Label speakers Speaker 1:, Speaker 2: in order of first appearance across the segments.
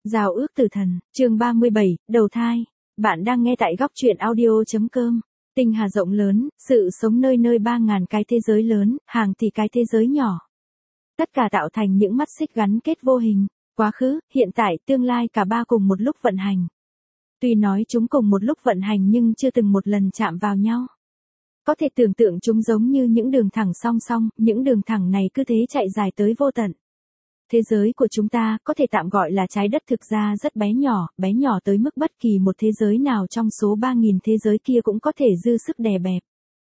Speaker 1: Giao ước tử thần, chương 37, đầu thai. Bạn đang nghe tại góc truyện audio.com. Tinh hà rộng lớn, sự sống nơi nơi 3.000 cái thế giới lớn, hàng tỷ cái thế giới nhỏ. Tất cả tạo thành những mắt xích gắn kết vô hình, quá khứ, hiện tại, tương lai cả ba cùng một lúc vận hành. Tuy nói chúng cùng một lúc vận hành nhưng chưa từng một lần chạm vào nhau. Có thể tưởng tượng chúng giống như những đường thẳng song song, những đường thẳng này cứ thế chạy dài tới vô tận. Thế giới của chúng ta có thể tạm gọi là trái đất thực ra rất bé nhỏ tới mức bất kỳ một thế giới nào trong số 3.000 thế giới kia cũng có thể dư sức đè bẹp.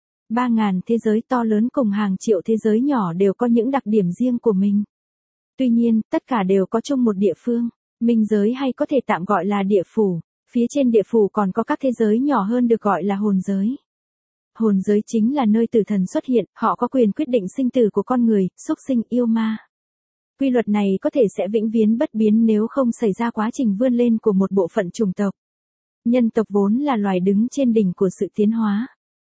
Speaker 1: 3.000 thế giới to lớn cùng hàng triệu thế giới nhỏ đều có những đặc điểm riêng của mình. Tuy nhiên, tất cả đều có chung một địa phương, minh giới hay có thể tạm gọi là địa phủ. Phía trên địa phủ còn có các thế giới nhỏ hơn được gọi là hồn giới. Hồn giới chính là nơi tử thần xuất hiện, họ có quyền quyết định sinh tử của con người, súc sinh, yêu ma. Quy luật này có thể sẽ vĩnh viễn bất biến nếu không xảy ra quá trình vươn lên của một bộ phận chủng tộc. Nhân tộc vốn là loài đứng trên đỉnh của sự tiến hóa.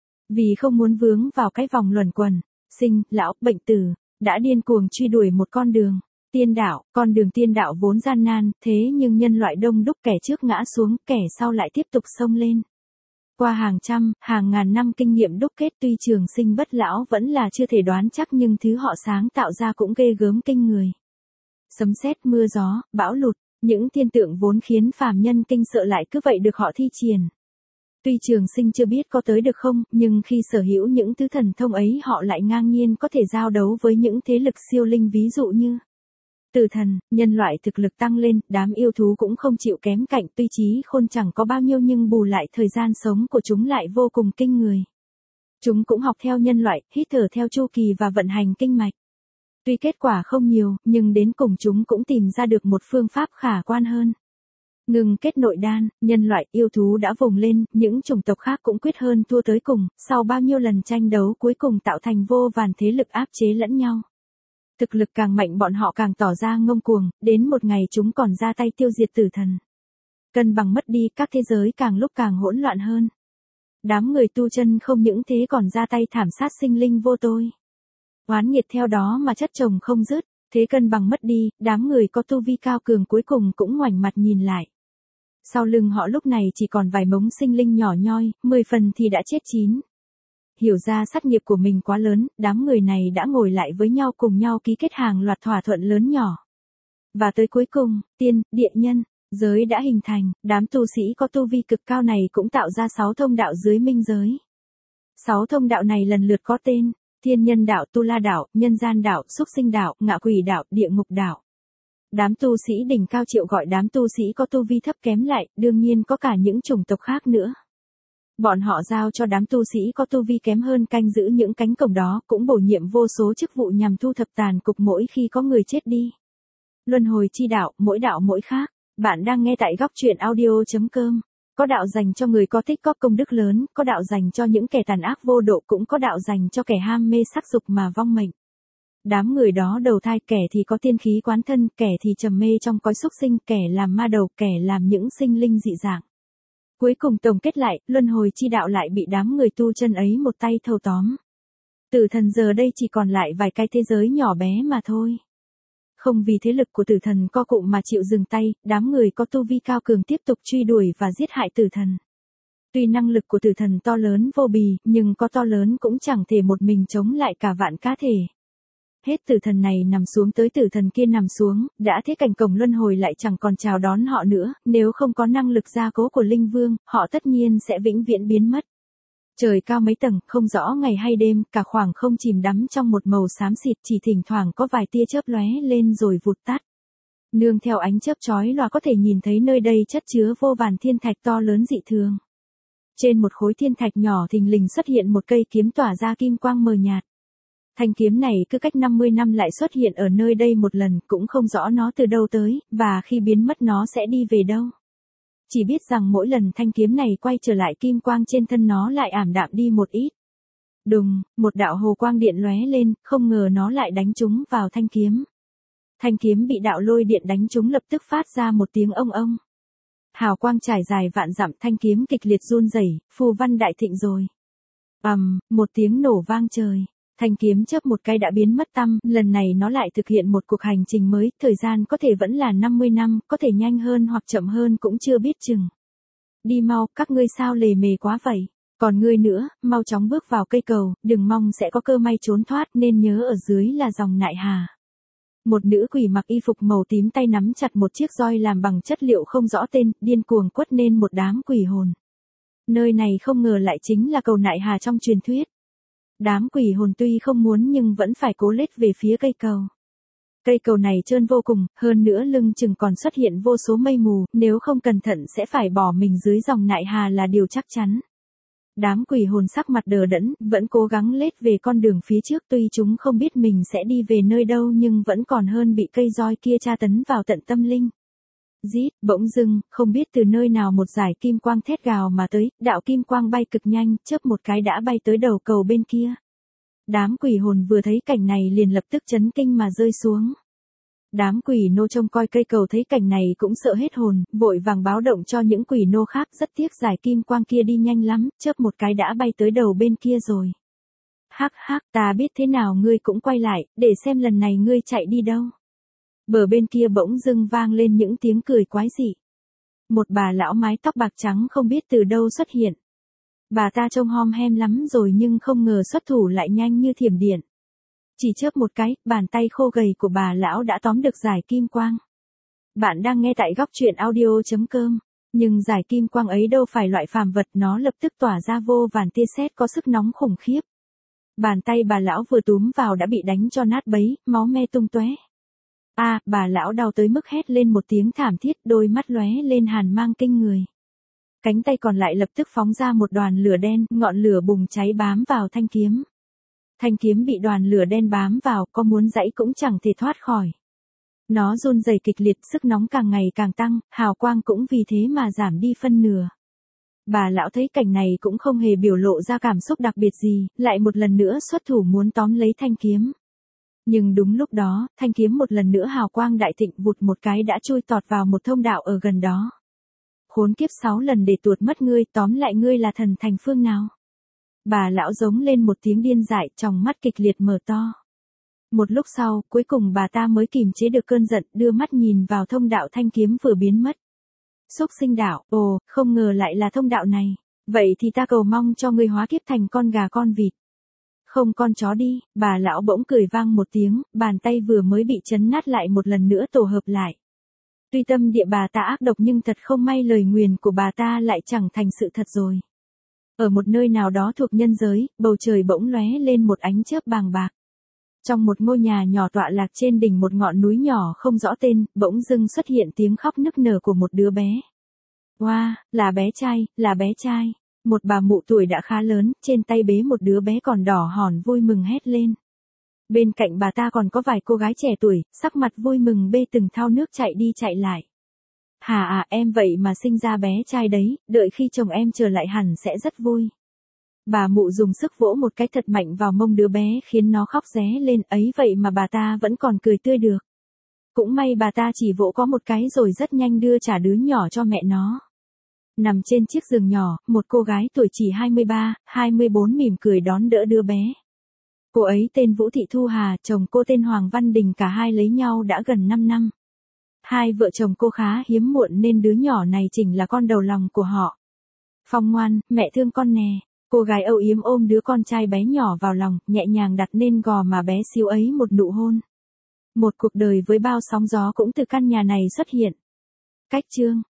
Speaker 1: Vì không muốn vướng vào cái vòng luẩn quẩn, sinh, lão, bệnh tử, đã điên cuồng truy đuổi một con đường. Tiên đạo, con đường tiên đạo vốn gian nan, thế nhưng nhân loại đông đúc kẻ trước ngã xuống, kẻ sau lại tiếp tục xông lên. Qua hàng trăm, hàng ngàn năm kinh nghiệm đúc kết tuy trường sinh bất lão vẫn là chưa thể đoán chắc nhưng thứ họ sáng tạo ra cũng ghê gớm kinh người. Sấm sét, mưa gió, bão lụt, những thiên tượng vốn khiến phàm nhân kinh sợ lại cứ vậy được họ thi triển. Tuy trường sinh chưa biết có tới được không, nhưng khi sở hữu những thứ thần thông ấy họ lại ngang nhiên có thể giao đấu với những thế lực siêu linh ví dụ như tử thần, nhân loại thực lực tăng lên, đám yêu thú cũng không chịu kém cạnh tuy trí khôn chẳng có bao nhiêu nhưng bù lại thời gian sống của chúng lại vô cùng kinh người. Chúng cũng học theo nhân loại, hít thở theo chu kỳ và vận hành kinh mạch. Tuy kết quả không nhiều, nhưng đến cùng chúng cũng tìm ra được một phương pháp khả quan hơn. Ngừng kết nội đan, nhân loại, yêu thú đã vùng lên, những chủng tộc khác cũng quyết hơn thua tới cùng, sau bao nhiêu lần tranh đấu cuối cùng tạo thành vô vàn thế lực áp chế lẫn nhau. Thực lực càng mạnh bọn họ càng tỏ ra ngông cuồng, đến một ngày chúng còn ra tay tiêu diệt tử thần. Cân bằng mất đi, các thế giới càng lúc càng hỗn loạn hơn. Đám người tu chân không những thế còn ra tay thảm sát sinh linh vô tôi. Oán nghiệt theo đó mà chất chồng không dứt, thế cân bằng mất đi, đám người có tu vi cao cường cuối cùng cũng ngoảnh mặt nhìn lại. Sau lưng họ lúc này chỉ còn vài mống sinh linh nhỏ nhoi, 10 phần thì đã chết 9. Hiểu ra sát nghiệp của mình quá lớn, đám người này đã ngồi lại với nhau cùng nhau ký kết hàng loạt thỏa thuận lớn nhỏ. Và tới cuối cùng, tiên, địa nhân, giới đã hình thành, đám tu sĩ có tu vi cực cao này cũng tạo ra 6 thông đạo dưới minh giới. 6 thông đạo này lần lượt có tên, thiên nhân đạo, tu la đạo, nhân gian đạo, súc sinh đạo, ngạ quỷ đạo, địa ngục đạo. Đám tu sĩ đỉnh cao triệu gọi đám tu sĩ có tu vi thấp kém lại, đương nhiên có cả những chủng tộc khác nữa. Bọn họ giao cho đám tu sĩ có tu vi kém hơn canh giữ những cánh cổng đó, cũng bổ nhiệm vô số chức vụ nhằm thu thập tàn cục mỗi khi có người chết đi. Luân hồi chi đạo mỗi khác. Bạn đang nghe tại góc truyện audio.com. Có đạo dành cho người có tích có công đức lớn, có đạo dành cho những kẻ tàn ác vô độ, cũng có đạo dành cho kẻ ham mê sắc dục mà vong mệnh. Đám người đó đầu thai, kẻ thì có tiên khí quán thân, kẻ thì trầm mê trong cõi súc sinh, kẻ làm ma đầu, kẻ làm những sinh linh dị dạng. Cuối cùng tổng kết lại, luân hồi chi đạo lại bị đám người tu chân ấy một tay thâu tóm. Tử thần giờ đây chỉ còn lại vài cái thế giới nhỏ bé mà thôi. Không vì thế lực của tử thần co cụm mà chịu dừng tay, đám người có tu vi cao cường tiếp tục truy đuổi và giết hại tử thần. Tuy năng lực của tử thần to lớn vô bì, nhưng có to lớn cũng chẳng thể một mình chống lại cả vạn cá thể. Hết tử thần này nằm xuống tới tử thần kia nằm xuống, đã thế cảnh cổng luân hồi lại chẳng còn chào đón họ nữa, nếu không có năng lực gia cố của linh vương, họ tất nhiên sẽ vĩnh viễn biến mất. Trời cao mấy tầng, không rõ ngày hay đêm, cả khoảng không chìm đắm trong một màu xám xịt, chỉ thỉnh thoảng có vài tia chớp lóe lên rồi vụt tắt. Nương theo ánh chớp chói lòa có thể nhìn thấy nơi đây chất chứa vô vàn thiên thạch to lớn dị thường. Trên một khối thiên thạch nhỏ thình lình xuất hiện một cây kiếm tỏa ra kim quang mờ nhạt. Thanh kiếm này cứ cách 50 năm lại xuất hiện ở nơi đây một lần, cũng không rõ nó từ đâu tới, và khi biến mất nó sẽ đi về đâu. Chỉ biết rằng mỗi lần thanh kiếm này quay trở lại kim quang trên thân nó lại ảm đạm đi một ít. Đùng, một đạo hồ quang điện lóe lên, không ngờ nó lại đánh trúng vào thanh kiếm. Thanh kiếm bị đạo lôi điện đánh trúng lập tức phát ra một tiếng ông ông. Hào quang trải dài vạn dặm, thanh kiếm kịch liệt run rẩy, phù văn đại thịnh rồi. Một tiếng nổ vang trời. Thanh kiếm chớp một cái đã biến mất tăm, lần này nó lại thực hiện một cuộc hành trình mới, thời gian có thể vẫn là 50 năm, có thể nhanh hơn hoặc chậm hơn cũng chưa biết chừng. Đi mau, các ngươi sao lề mề quá vậy? Còn ngươi nữa, mau chóng bước vào cây cầu, đừng mong sẽ có cơ may trốn thoát, nên nhớ ở dưới là dòng Nại Hà. Một nữ quỷ mặc y phục màu tím tay nắm chặt một chiếc roi làm bằng chất liệu không rõ tên, điên cuồng quất nên một đám quỷ hồn. Nơi này không ngờ lại chính là cầu Nại Hà trong truyền thuyết. Đám quỷ hồn tuy không muốn nhưng vẫn phải cố lết về phía cây cầu. Cây cầu này trơn vô cùng, hơn nữa lưng chừng còn xuất hiện vô số mây mù, nếu không cẩn thận sẽ phải bỏ mình dưới dòng Nại Hà là điều chắc chắn. Đám quỷ hồn sắc mặt đờ đẫn, vẫn cố gắng lết về con đường phía trước, tuy chúng không biết mình sẽ đi về nơi đâu nhưng vẫn còn hơn bị cây roi kia tra tấn vào tận tâm linh. Rít, bỗng dưng, không biết từ nơi nào một dải kim quang thét gào mà tới, đạo kim quang bay cực nhanh, chớp một cái đã bay tới đầu cầu bên kia. Đám quỷ hồn vừa thấy cảnh này liền lập tức chấn kinh mà rơi xuống. Đám quỷ nô trông coi cây cầu thấy cảnh này cũng sợ hết hồn, vội vàng báo động cho những quỷ nô khác, rất tiếc dải kim quang kia đi nhanh lắm, chớp một cái đã bay tới đầu bên kia rồi. Hắc hắc, ta biết thế nào ngươi cũng quay lại, để xem lần này ngươi chạy đi đâu. Bờ bên kia bỗng dưng vang lên những tiếng cười quái dị. Một bà lão mái tóc bạc trắng không biết từ đâu xuất hiện. Bà ta trông hom hem lắm rồi nhưng không ngờ xuất thủ lại nhanh như thiểm điện. Chỉ chớp một cái, bàn tay khô gầy của bà lão đã tóm được dải kim quang. Bạn đang nghe tại góc truyện audio.com. Nhưng dải kim quang ấy đâu phải loại phàm vật, nó lập tức tỏa ra vô vàn tia sét có sức nóng khủng khiếp. Bàn tay bà lão vừa túm vào đã bị đánh cho nát bấy, máu me tung tóe. Bà lão đau tới mức hét lên một tiếng thảm thiết, đôi mắt lóe lên hàn mang kinh người. Cánh tay còn lại lập tức phóng ra một đoàn lửa đen, ngọn lửa bùng cháy bám vào thanh kiếm. Thanh kiếm bị đoàn lửa đen bám vào, có muốn giãy cũng chẳng thể thoát khỏi. Nó run rẩy kịch liệt, sức nóng càng ngày càng tăng, hào quang cũng vì thế mà giảm đi phân nửa. Bà lão thấy cảnh này cũng không hề biểu lộ ra cảm xúc đặc biệt gì, lại một lần nữa xuất thủ muốn tóm lấy thanh kiếm. Nhưng đúng lúc đó, thanh kiếm một lần nữa hào quang đại thịnh, vụt một cái đã chui tọt vào một thông đạo ở gần đó. Khốn kiếp 6 lần để tuột mất ngươi, tóm lại ngươi là thần thành phương nào? Bà lão giống lên một tiếng điên dại, tròng mắt kịch liệt mở to. Một lúc sau, cuối cùng bà ta mới kìm chế được cơn giận, đưa mắt nhìn vào thông đạo thanh kiếm vừa biến mất. Xúc sinh đạo, ồ, không ngờ lại là thông đạo này. Vậy thì ta cầu mong cho ngươi hóa kiếp thành con gà con vịt. Không con chó đi, bà lão bỗng cười vang một tiếng, bàn tay vừa mới bị chấn nát lại một lần nữa tổ hợp lại. Tuy tâm địa bà ta ác độc nhưng thật không may lời nguyền của bà ta lại chẳng thành sự thật rồi. Ở một nơi nào đó thuộc nhân giới, bầu trời bỗng lóe lên một ánh chớp bàng bạc. Trong một ngôi nhà nhỏ tọa lạc trên đỉnh một ngọn núi nhỏ không rõ tên, bỗng dưng xuất hiện tiếng khóc nức nở của một đứa bé. Wow, là bé trai, là bé trai. Một bà mụ tuổi đã khá lớn, trên tay bế một đứa bé còn đỏ hòn vui mừng hét lên. Bên cạnh bà ta còn có vài cô gái trẻ tuổi, sắc mặt vui mừng bê từng thao nước chạy đi chạy lại. Em vậy mà sinh ra bé trai đấy, đợi khi chồng em trở lại hẳn sẽ rất vui. Bà mụ dùng sức vỗ một cái thật mạnh vào mông đứa bé khiến nó khóc ré lên, ấy vậy mà bà ta vẫn còn cười tươi được. Cũng may bà ta chỉ vỗ có một cái rồi rất nhanh đưa trả đứa nhỏ cho mẹ nó. Nằm trên chiếc giường nhỏ, một cô gái tuổi chỉ 23, 24 mỉm cười đón đỡ đứa bé. Cô ấy tên Vũ Thị Thu Hà, chồng cô tên Hoàng Văn Đình, cả hai lấy nhau đã gần 5 năm. Hai vợ chồng cô khá hiếm muộn nên đứa nhỏ này chính là con đầu lòng của họ. Phong ngoan, mẹ thương con nè. Cô gái âu yếm ôm đứa con trai bé nhỏ vào lòng, nhẹ nhàng đặt lên gò má bé xíu ấy một nụ hôn. Một cuộc đời với bao sóng gió cũng từ căn nhà này xuất hiện. Cách chương